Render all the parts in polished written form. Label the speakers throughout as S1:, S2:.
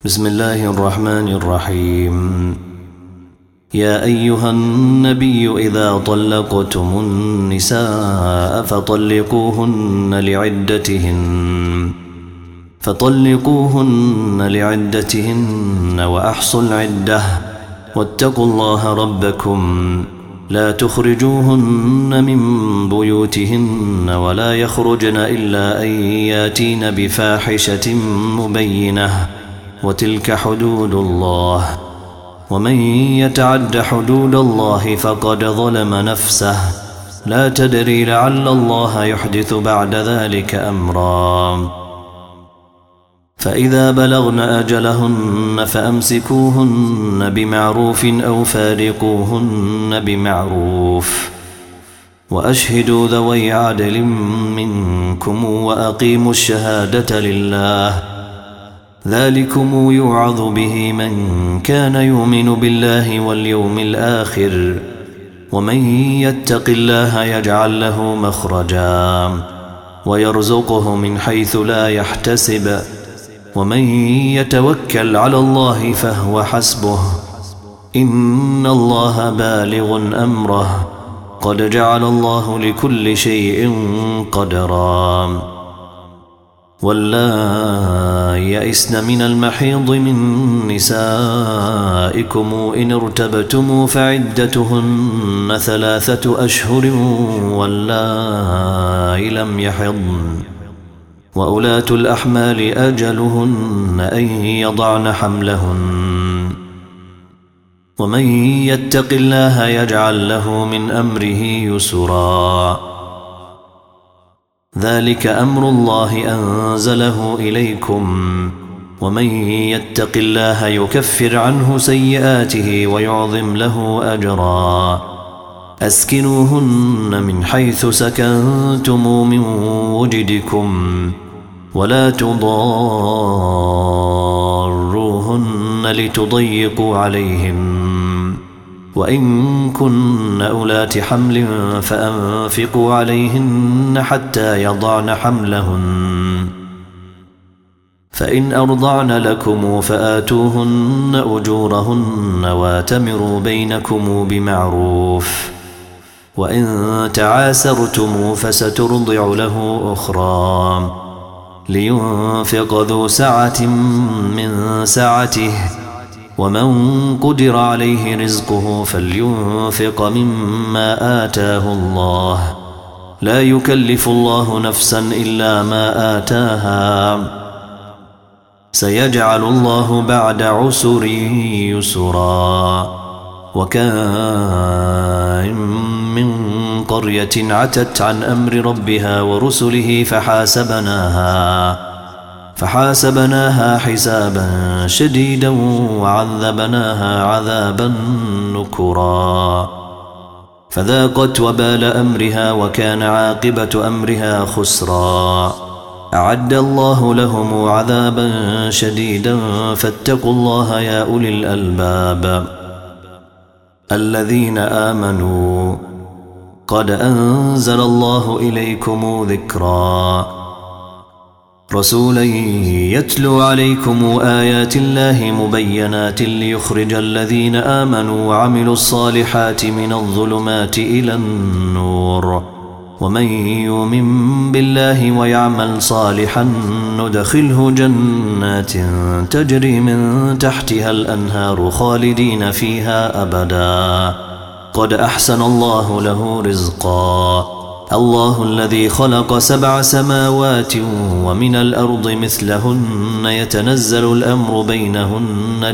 S1: بسم الله الرحمن الرحيم. يا أيها النبي إذا طلقتم النساء فطلقوهن لعدتهن وأحصوا العدة واتقوا الله ربكم لا تخرجوهن من بيوتهن ولا يخرجن إلا أن ياتين بفاحشة مبينة وتلك حدود الله ومن يتعد حدود الله فقد ظلم نفسه لا تدري لعل الله يحدث بعد ذلك أمرا. فإذا بلغن أجلهن فأمسكوهن بمعروف أو فارقوهن بمعروف وأشهدوا ذوي عدل منكم وأقيموا الشهادة لله ذلكم يوعظ به من كان يؤمن بالله واليوم الآخر ومن يتق الله يجعل له مخرجا ويرزقه من حيث لا يحتسب ومن يتوكل على الله فهو حسبه إن الله بالغ أمره قد جعل الله لكل شيء قدرا. واللائي يئسن من المحيض من نسائكم إن ارتبتم فعدتهن 3 أشهر واللائي لم يحضن وأولاة الأحمال أجلهن أن يضعن حملهن ومن يتق الله يجعل له من أمره يسرا ذلك أمر الله أنزله إليكم ومن يتق الله يكفر عنه سيئاته ويعظم له أجرا. أسكنوهن من حيث سكنتم من وجدكم ولا تضاروهن لتضيقوا عليهم وإن كن أولات حمل فأنفقوا عليهن حتى يضعن حملهن فإن أرضعن لكم فآتوهن أجورهن واتمروا بينكم بمعروف وإن تعاسرتم فسترضع له أخرى لينفق ذو سعة من سعته ومن قدر عليه رزقه فلينفق مما آتاه الله لا يكلف الله نفسا إلا ما آتاها سيجعل الله بعد عسر يسرا. وكأين من قرية عتت عن أمر ربها ورسله فحاسبناها حسابا شديدا وعذبناها عذابا نكرا فذاقت وبال أمرها وكان عاقبة أمرها خسرا. أعد الله لهم عذابا شديدا فاتقوا الله يا أولي الألباب الذين آمنوا قد أنزل الله إليكم ذكرا رسولا يتلو عليكم آيات الله مبينات ليخرج الذين آمنوا وعملوا الصالحات من الظلمات إلى النور ومن يؤمن بالله ويعمل صالحا ندخله جنات تجري من تحتها الأنهار خالدين فيها أبدا قد أحسن الله له رزقا. الله الذي خلق 7 سماوات ومن الأرض مثلهن يتنزل الأمر بينهن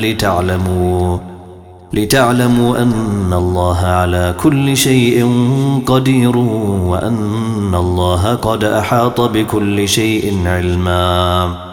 S1: لتعلموا أن الله على كل شيء قدير وأن الله قد أحاط بكل شيء علما.